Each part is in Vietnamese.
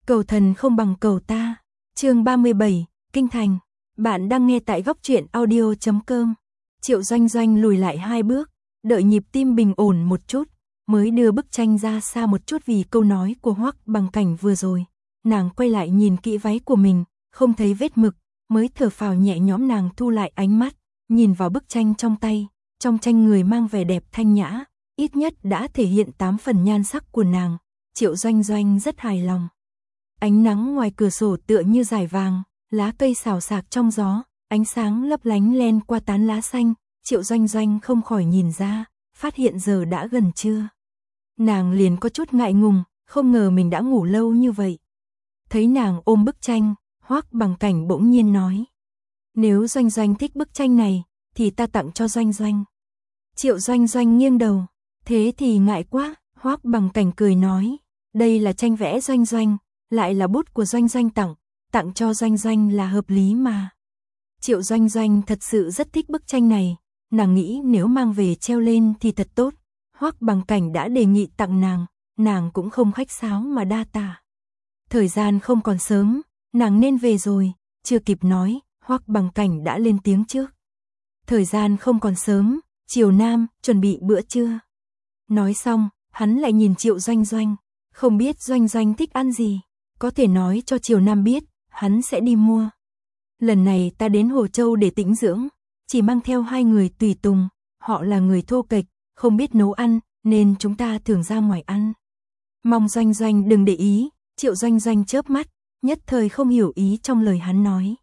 Cầu thần không bằng cầu ta. Chương 37, Kinh Thành. Bạn đang nghe tại góc truyện audio.com. Triệu Doanh Doanh lùi lại 2 bước, đợi nhịp tim bình ổn một chút, mới đưa bức tranh ra xa một chút vì câu nói của Hoắc Bằng Cảnh vừa rồi. Nàng quay lại nhìn kỹ váy của mình, không thấy vết mực, mới thở phào nhẹ nhõm. Nàng thu lại ánh mắt, nhìn vào bức tranh trong tay. Trong tranh người mang vẻ đẹp thanh nhã, ít nhất đã thể hiện 8 phần nhan sắc của nàng. Triệu Doanh Doanh rất hài lòng. Ánh nắng ngoài cửa sổ tựa như dải vàng, lá cây xào xạc trong gió, ánh sáng lấp lánh len qua tán lá xanh. Triệu Doanh Doanh không khỏi nhìn ra, phát hiện giờ đã gần trưa. Nàng liền có chút ngại ngùng, không ngờ mình đã ngủ lâu như vậy. Thấy nàng ôm bức tranh, Hoắc Bằng Cảnh bỗng nhiên nói: "Nếu Doanh Doanh thích bức tranh này, thì ta tặng cho Doanh Doanh." Triệu Doanh Doanh nghiêng đầu: "Thế thì ngại quá." Hoắc Bằng Cảnh cười nói: "Đây là tranh vẽ Doanh Doanh, lại là bút của Doanh Doanh tặng cho Doanh Doanh là hợp lý mà." Triệu Doanh Doanh thật sự rất thích bức tranh này, nàng nghĩ nếu mang về treo lên thì thật tốt. Hoắc Bằng Cảnh đã đề nghị tặng nàng cũng không khách sáo mà đa tạ. Thời gian không còn sớm, nàng nên về rồi. Chưa kịp nói, Hoắc Bằng Cảnh đã lên tiếng trước: "Thời gian không còn sớm, Triều Nam, chuẩn bị bữa trưa." Nói xong, hắn lại nhìn Triệu Doanh Doanh, không biết Doanh Doanh thích ăn gì, có thể nói cho Triều Nam biết, hắn sẽ đi mua. "Lần này ta đến Hồ Châu để tĩnh dưỡng, chỉ mang theo 2 người tùy tùng, họ là người thô kệch, không biết nấu ăn, nên chúng ta thường ra ngoài ăn. Mong Doanh Doanh đừng để ý." Triệu Doanh Doanh chớp mắt, nhất thời không hiểu ý trong lời hắn nói.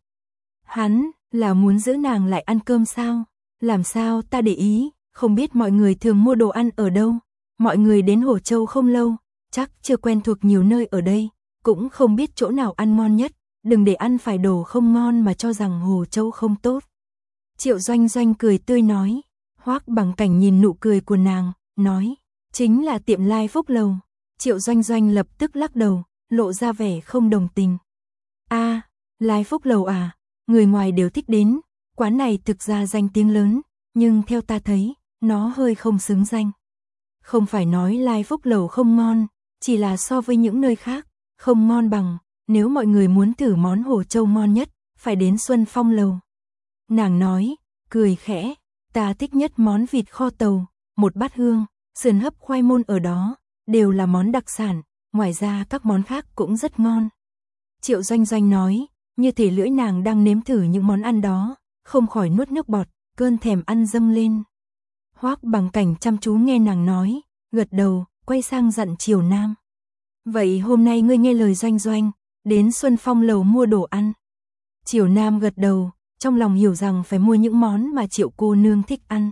Hắn là muốn giữ nàng lại ăn cơm sao? "Làm sao ta để ý, không biết mọi người thường mua đồ ăn ở đâu. Mọi người đến Hồ Châu không lâu, chắc chưa quen thuộc nhiều nơi ở đây, cũng không biết chỗ nào ăn ngon nhất, đừng để ăn phải đồ không ngon mà cho rằng Hồ Châu không tốt." Triệu Doanh Doanh cười tươi nói. Hoắc Bằng Cảnh nhìn nụ cười của nàng, nói: "Chính là tiệm Lai Phúc Lầu." Triệu Doanh Doanh lập tức lắc đầu, lộ ra vẻ không đồng tình. "A, Lai Phúc Lầu à, người ngoài đều thích đến, quán này thực ra danh tiếng lớn, nhưng theo ta thấy, nó hơi không xứng danh. Không phải nói Lai Phúc Lầu không ngon, chỉ là so với những nơi khác, không ngon bằng. Nếu mọi người muốn thử món Hồ Châu ngon nhất, phải đến Xuân Phong Lầu." Nàng nói, cười khẽ: "Ta thích nhất món vịt kho tàu, một bát hương, sườn hấp khoai môn ở đó, đều là món đặc sản, ngoài ra các món khác cũng rất ngon." Triệu Doanh Doanh nói, như thể lưỡi nàng đang nếm thử những món ăn đó, không khỏi nuốt nước bọt, cơn thèm ăn dâng lên. Hoắc Bằng Cảnh chăm chú nghe nàng nói, gật đầu, quay sang dặn Triều Nam: "Vậy hôm nay ngươi nghe lời Doanh Doanh, đến Xuân Phong Lầu mua đồ ăn." Triều Nam gật đầu, trong lòng hiểu rằng phải mua những món mà Triệu cô nương thích ăn.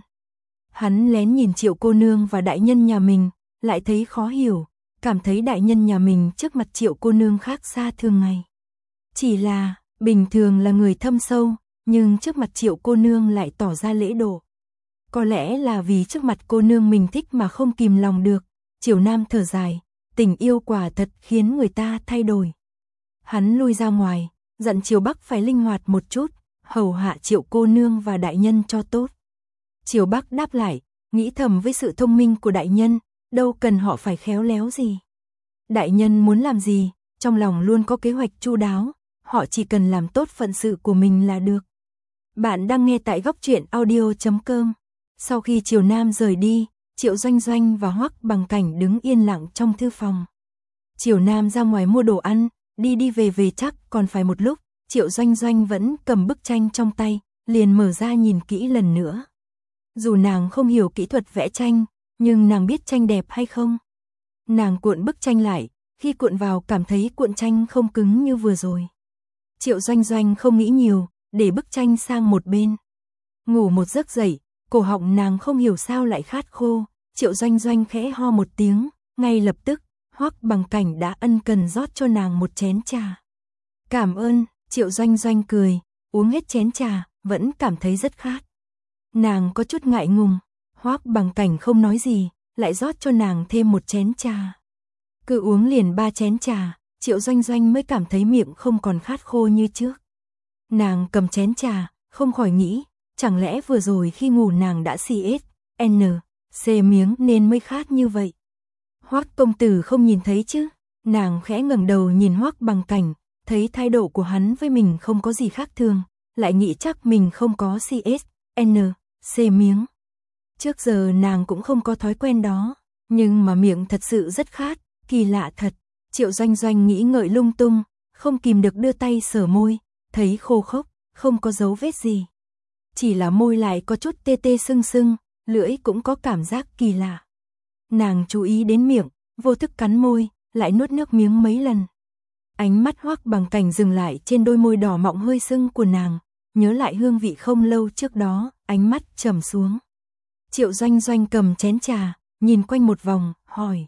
Hắn lén nhìn Triệu cô nương và đại nhân nhà mình, lại thấy khó hiểu, cảm thấy đại nhân nhà mình trước mặt Triệu cô nương khác xa thường ngày. Chỉ là, bình thường là người thâm sâu, nhưng trước mặt Triệu cô nương lại tỏ ra lễ độ. Có lẽ là vì trước mặt cô nương mình thích mà không kìm lòng được. Triều Nam thở dài, tình yêu quả thật khiến người ta thay đổi. Hắn lui ra ngoài, dặn Triều Bắc phải linh hoạt một chút, hầu hạ Triệu cô nương và đại nhân cho tốt. Triều Bắc đáp lại, nghĩ thầm với sự thông minh của đại nhân, đâu cần họ phải khéo léo gì. Đại nhân muốn làm gì, trong lòng luôn có kế hoạch chu đáo, họ chỉ cần làm tốt phận sự của mình là được. Bạn đang nghe tại góc truyện audio.com. Sau khi Triều Nam rời đi, Triệu Doanh Doanh và Hoắc Bằng Cảnh đứng yên lặng trong thư phòng. Triều Nam ra ngoài mua đồ ăn, đi về chắc còn phải một lúc. Triệu Doanh Doanh vẫn cầm bức tranh trong tay, liền mở ra nhìn kỹ lần nữa. Dù nàng không hiểu kỹ thuật vẽ tranh, nhưng nàng biết tranh đẹp hay không. Nàng cuộn bức tranh lại, khi cuộn vào cảm thấy cuộn tranh không cứng như vừa rồi. Triệu Doanh Doanh không nghĩ nhiều, để bức tranh sang một bên. Ngủ một giấc dậy, cổ họng nàng không hiểu sao lại khát khô. Triệu Doanh Doanh khẽ ho một tiếng, ngay lập tức, Hoắc Bằng Cảnh đã ân cần rót cho nàng một chén trà. "Cảm ơn." Triệu Doanh Doanh cười, uống hết chén trà, vẫn cảm thấy rất khát. Nàng có chút ngại ngùng, Hoắc Bằng Cảnh không nói gì, lại rót cho nàng thêm một chén trà. Cứ uống liền 3 chén trà, Triệu Doanh Doanh mới cảm thấy miệng không còn khát khô như trước. Nàng cầm chén trà, không khỏi nghĩ, chẳng lẽ vừa rồi khi ngủ nàng đã CSN miếng nên mới khát như vậy. Hoắc công tử không nhìn thấy chứ? Nàng khẽ ngẩng đầu nhìn Hoắc Bằng Cảnh, thấy thái độ của hắn với mình không có gì khác thường, lại nghĩ chắc mình không có C miếng. Trước giờ nàng cũng không có thói quen đó, nhưng mà miệng thật sự rất khát, kỳ lạ thật. Triệu Doanh Doanh nghĩ ngợi lung tung, không kìm được đưa tay sờ môi, thấy khô khốc, không có dấu vết gì. Chỉ là môi lại có chút tê tê sưng sưng, lưỡi cũng có cảm giác kỳ lạ. Nàng chú ý đến miệng, vô thức cắn môi, lại nuốt nước miếng mấy lần. Ánh mắt Hoắc Bằng Cảnh dừng lại trên đôi môi đỏ mọng hơi sưng của nàng, nhớ lại hương vị không lâu trước đó, ánh mắt trầm xuống. Triệu Doanh Doanh cầm chén trà, nhìn quanh một vòng, hỏi.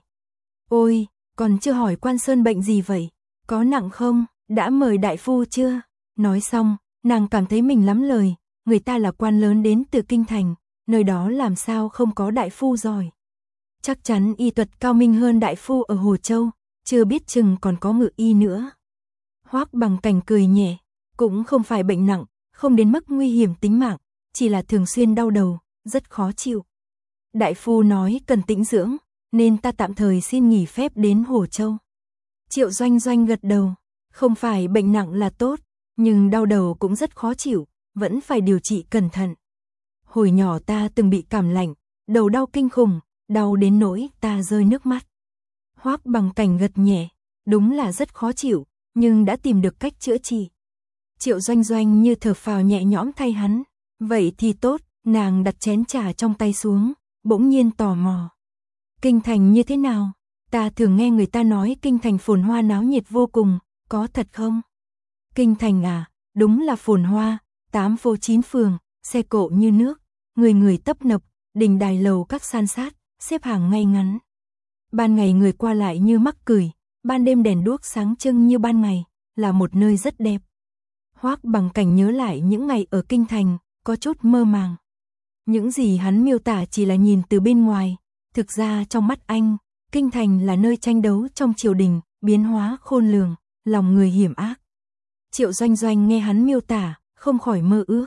Ôi, còn chưa hỏi Quan Sơn bệnh gì vậy? Có nặng không? Đã mời đại phu chưa? Nói xong, nàng cảm thấy mình lắm lời, người ta là quan lớn đến từ kinh thành, nơi đó làm sao không có đại phu giỏi. Chắc chắn y thuật cao minh hơn đại phu ở Hồ Châu, chưa biết chừng còn có ngự y nữa. Hoắc Bằng Cảnh cười nhẹ, cũng không phải bệnh nặng, không đến mức nguy hiểm tính mạng, chỉ là thường xuyên đau đầu, rất khó chịu. Đại phu nói cần tĩnh dưỡng, nên ta tạm thời xin nghỉ phép đến Hồ Châu. Triệu Doanh Doanh gật đầu, không phải bệnh nặng là tốt, nhưng đau đầu cũng rất khó chịu, vẫn phải điều trị cẩn thận. Hồi nhỏ ta từng bị cảm lạnh, đầu đau kinh khủng, đau đến nỗi ta rơi nước mắt. Hoắc Bằng Cảnh gật nhẹ, đúng là rất khó chịu, nhưng đã tìm được cách chữa trị. Triệu Doanh Doanh như thở phào nhẹ nhõm thay hắn, vậy thì tốt, nàng đặt chén trà trong tay xuống, bỗng nhiên tò mò. Kinh thành như thế nào? Ta thường nghe người ta nói kinh thành phồn hoa náo nhiệt vô cùng, có thật không? Kinh thành à, đúng là phồn hoa, 8 phố 9 phường, xe cộ như nước, người người tấp nập, đình đài lầu các san sát, xếp hàng ngay ngắn. Ban ngày người qua lại như mắc cười, ban đêm đèn đuốc sáng trưng như ban ngày, là một nơi rất đẹp. Hoắc Bằng Cảnh nhớ lại những ngày ở kinh thành, có chút mơ màng. Những gì hắn miêu tả chỉ là nhìn từ bên ngoài, thực ra trong mắt anh, kinh thành là nơi tranh đấu trong triều đình, biến hóa khôn lường, lòng người hiểm ác. Triệu Doanh Doanh nghe hắn miêu tả, không khỏi mơ ước.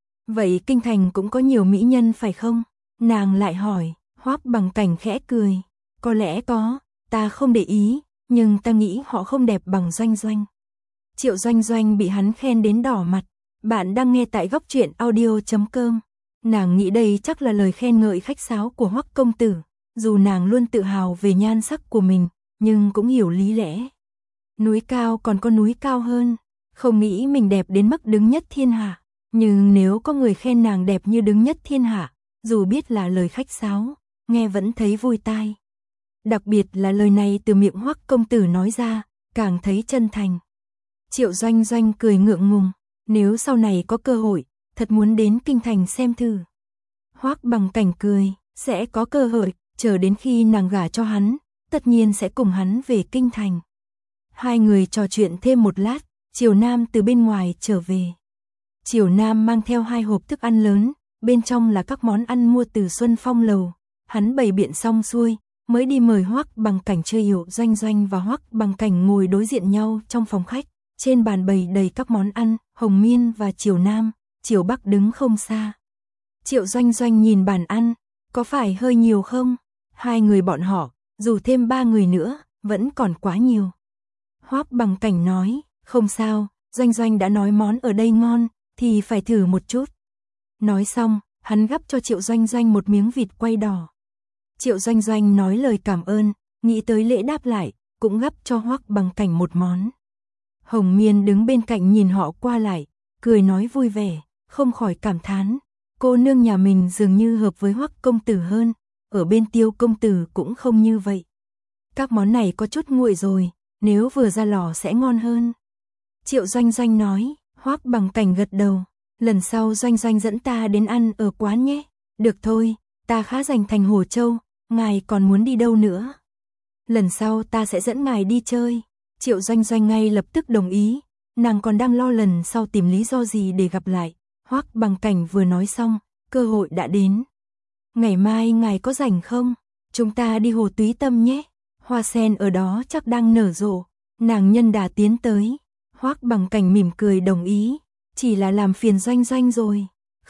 Vậy kinh thành cũng có nhiều mỹ nhân phải không? Nàng lại hỏi. Hoắc Bằng Cảnh khẽ cười. Có lẽ có, ta không để ý, nhưng ta nghĩ họ không đẹp bằng Doanh Doanh. Triệu Doanh Doanh bị hắn khen đến đỏ mặt. Bạn đang nghe tại góc truyện audio.com. Nàng nghĩ đây chắc là lời khen ngợi khách sáo của Hoắc công tử. Dù nàng luôn tự hào về nhan sắc của mình, nhưng cũng hiểu lý lẽ. Núi cao còn có núi cao hơn. Không nghĩ mình đẹp đến mức đứng nhất thiên hạ. Nhưng nếu có người khen nàng đẹp như đứng nhất thiên hạ, dù biết là lời khách sáo, nghe vẫn thấy vui tai. Đặc biệt là lời này từ miệng Hoắc công tử nói ra, càng thấy chân thành. Triệu Doanh Doanh cười ngượng ngùng, nếu sau này có cơ hội, thật muốn đến kinh thành xem thử. Hoắc Bằng Cảnh cười, sẽ có cơ hội, chờ đến khi nàng gả cho hắn, tất nhiên sẽ cùng hắn về kinh thành. Hai người trò chuyện thêm một lát, Triều Nam từ bên ngoài trở về. Triều Nam mang theo 2 hộp thức ăn lớn, bên trong là các món ăn mua từ Xuân Phong lầu. Hắn bày biện xong xuôi, mới đi mời Hoắc Bằng Cảnh chơi. Triệu Doanh Doanh và Hoắc Bằng Cảnh ngồi đối diện nhau trong phòng khách, trên bàn bày đầy các món ăn. Hồng Miên và Triều Nam, Triều Bắc đứng không xa. Triệu Doanh Doanh nhìn bàn ăn, có phải hơi nhiều không? 2 người bọn họ, dù thêm 3 người nữa, vẫn còn quá nhiều. Hoắc Bằng Cảnh nói, không sao, Doanh Doanh đã nói món ở đây ngon, thì phải thử một chút. Nói xong, hắn gắp cho Triệu Doanh Doanh một miếng vịt quay đỏ. Triệu Doanh Doanh nói lời cảm ơn, nghĩ tới lễ đáp lại, cũng gắp cho Hoắc Bằng Cảnh một món. Hồng Miên đứng bên cạnh nhìn họ qua lại, cười nói vui vẻ, không khỏi cảm thán. Cô nương nhà mình dường như hợp với Hoắc công tử hơn, ở bên Tiêu công tử cũng không như vậy. Các món này có chút nguội rồi, nếu vừa ra lò sẽ ngon hơn. Triệu Doanh Doanh nói, Hoắc Bằng Cảnh gật đầu, lần sau Doanh Doanh dẫn ta đến ăn ở quán nhé. Được thôi, ta khá rành thành Hồ Châu, ngài còn muốn đi đâu nữa? Lần sau ta sẽ dẫn ngài đi chơi. Triệu Doanh Doanh ngay lập tức đồng ý, nàng còn đang lo lần sau tìm lý do gì để gặp lại. Hoắc Bằng Cảnh vừa nói xong, cơ hội đã đến. Ngày mai ngài có rảnh không? Chúng ta đi Hồ Túy Tâm nhé. Hoa sen ở đó chắc đang nở rộ. Nàng nhân đà tiến tới. Hoắc Bằng Cảnh mỉm cười đồng ý, chỉ là làm phiền Doanh Doanh rồi.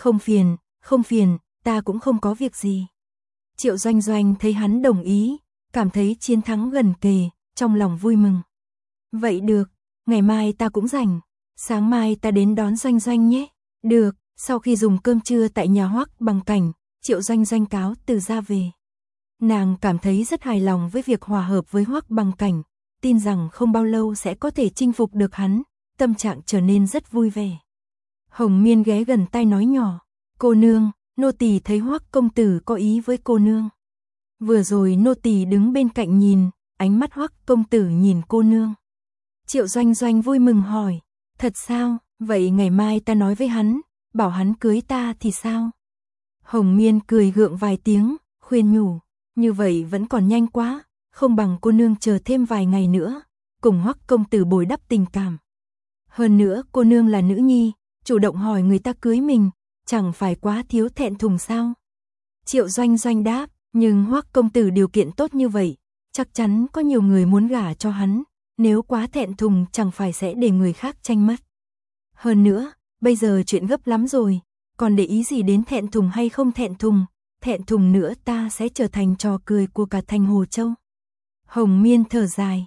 Không phiền, ta cũng không có việc gì. Triệu Doanh Doanh thấy hắn đồng ý, cảm thấy chiến thắng gần kề, trong lòng vui mừng. Vậy được, ngày mai ta cũng rảnh, sáng mai ta đến đón Doanh Doanh nhé. Được, sau khi dùng cơm trưa tại nhà Hoắc Bằng Cảnh, Triệu Doanh Doanh cáo từ ra về. Nàng cảm thấy rất hài lòng với việc hòa hợp với Hoắc Bằng Cảnh, tin rằng không bao lâu sẽ có thể chinh phục được hắn, tâm trạng trở nên rất vui vẻ. Hồng Miên ghé gần tai nói nhỏ, cô nương, nô tỳ thấy Hoắc công tử có ý với cô nương. Vừa rồi nô tỳ đứng bên cạnh nhìn, ánh mắt Hoắc công tử nhìn cô nương. Triệu Doanh Doanh vui mừng hỏi, thật sao, vậy ngày mai ta nói với hắn, bảo hắn cưới ta thì sao? Hồng Miên cười gượng vài tiếng, khuyên nhủ, như vậy vẫn còn nhanh quá, không bằng cô nương chờ thêm vài ngày nữa, cùng Hoắc công tử bồi đắp tình cảm. Hơn nữa cô nương là nữ nhi, chủ động hỏi người ta cưới mình, chẳng phải quá thiếu thẹn thùng sao? Triệu Doanh Doanh đáp, nhưng Hoắc công tử điều kiện tốt như vậy, chắc chắn có nhiều người muốn gả cho hắn, nếu quá thẹn thùng chẳng phải sẽ để người khác tranh mất. Hơn nữa, bây giờ chuyện gấp lắm rồi, còn để ý gì đến thẹn thùng hay không thẹn thùng nữa ta sẽ trở thành trò cười của cả thành Hồ Châu. Hồng Miên thở dài,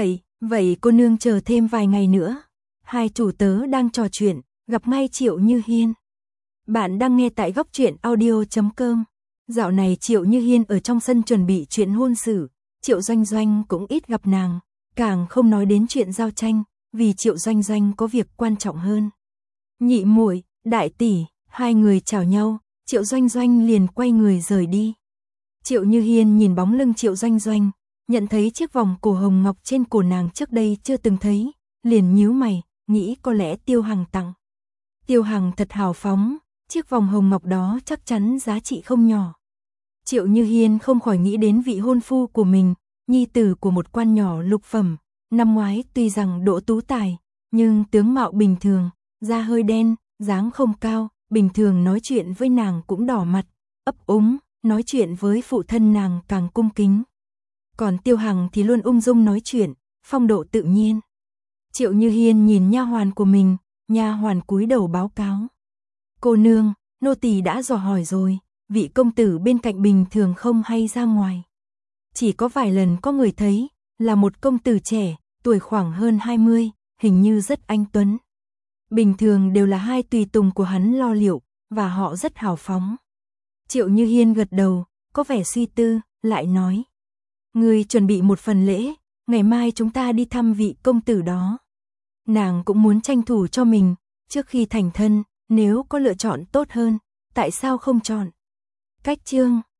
vậy cô nương chờ thêm vài ngày nữa. Hai chủ tớ đang trò chuyện, gặp ngay Triệu Như Hiên. Bạn đang nghe tại góc truyện audio.com. Dạo này Triệu Như Hiên ở trong sân chuẩn bị chuyện hôn sự, Triệu Doanh Doanh cũng ít gặp nàng, càng không nói đến chuyện giao tranh, vì Triệu Doanh Doanh có việc quan trọng hơn. Nhị muội, đại tỷ, hai người chào nhau, Triệu Doanh Doanh liền quay người rời đi. Triệu Như Hiên nhìn bóng lưng Triệu Doanh Doanh, nhận thấy chiếc vòng cổ hồng ngọc trên cổ nàng trước đây chưa từng thấy, liền nhíu mày, nghĩ có lẽ Tiêu Hằng tặng. Tiêu Hằng thật hào phóng, chiếc vòng hồng ngọc đó chắc chắn giá trị không nhỏ. Triệu Như Hiên không khỏi nghĩ đến vị hôn phu của mình, nhi tử của một quan nhỏ lục phẩm, năm ngoái tuy rằng độ tú tài, nhưng tướng mạo bình thường, da hơi đen, dáng không cao, bình thường nói chuyện với nàng cũng đỏ mặt, ấp úng, nói chuyện với phụ thân nàng càng cung kính. Còn Tiêu Hằng thì luôn ung dung nói chuyện, phong độ tự nhiên. Triệu Như Hiên nhìn nha hoàn của mình, nha hoàn cúi đầu báo cáo. Cô nương, nô tỳ đã dò hỏi rồi, vị công tử bên cạnh bình thường không hay ra ngoài. Chỉ có vài lần có người thấy, là một công tử trẻ, tuổi khoảng hơn 20, hình như rất anh tuấn. Bình thường đều là hai tùy tùng của hắn lo liệu, và họ rất hào phóng. Triệu Như Hiên gật đầu, có vẻ suy tư, lại nói. Ngươi chuẩn bị một phần lễ, ngày mai chúng ta đi thăm vị công tử đó. Nàng cũng muốn tranh thủ cho mình, trước khi thành thân, nếu có lựa chọn tốt hơn, tại sao không chọn? Cách chương